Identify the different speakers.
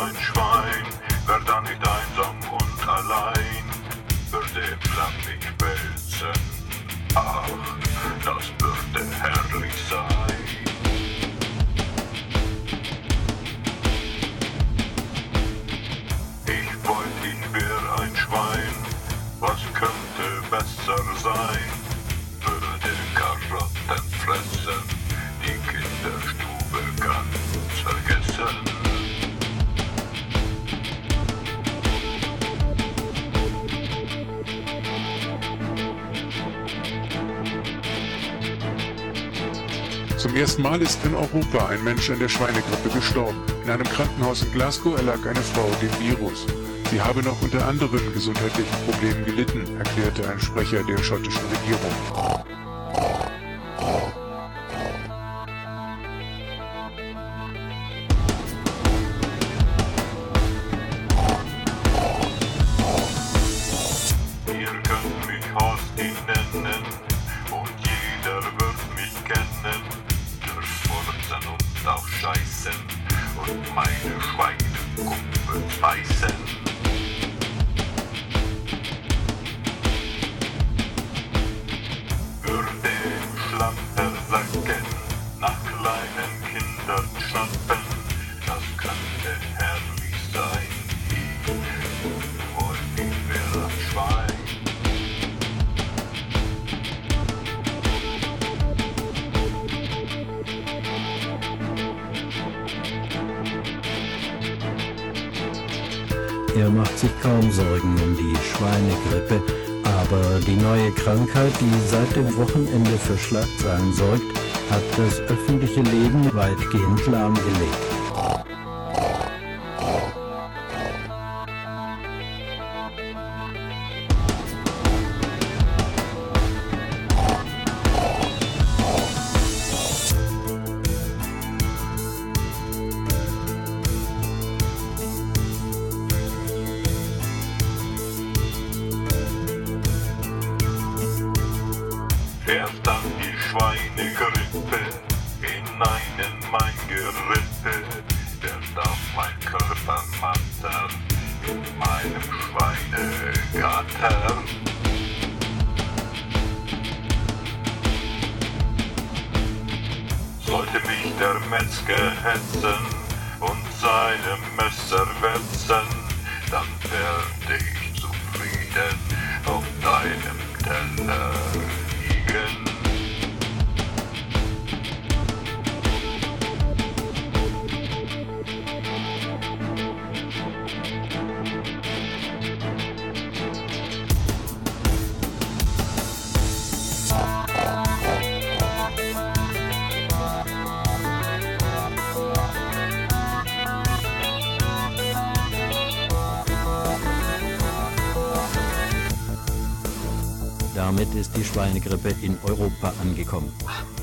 Speaker 1: ein Schwein, wär dann nicht einsam und allein, würde im Land mich wälzen. Ach, das würde herrlich sein. Ich wollt ihn wär ein Schwein, was könnte besser sein? Würde Karotten fressen, die Kinderstube ganz vergessen.
Speaker 2: Zum ersten Mal ist in Europa ein Mensch an der Schweinegrippe gestorben. In einem Krankenhaus in Glasgow erlag eine Frau dem Virus. Sie habe noch unter anderen gesundheitlichen Problemen gelitten, erklärte ein Sprecher der schottischen Regierung.
Speaker 1: Ihr könnt mich Horsti nennen und jeder wird mich kennen. Durch Furzen und auch Scheißen und meine Schweinekuppen beißen. Würde im Schlamper sacken, nach kleinen Kindern schnappen, das könnte herrlich sein. Ich wollt nicht mehr ein Schwein.
Speaker 3: Er macht sich kaum Sorgen um die Schweinegrippe, aber die neue Krankheit, die seit dem Wochenende für Schlagzeilen sorgt, hat das öffentliche Leben weitgehend lahmgelegt.
Speaker 1: Fährt dann die Schweinegrippe in einen mein Gerippe, wird auf mein Körper matter in meinem Schweinegatter. Sollte mich der Metzger hetzen und seine Messer wetzen, dann werde ich zufrieden auf deinem Teller liegen.
Speaker 3: Damit ist die Schweinegrippe in Europa angekommen.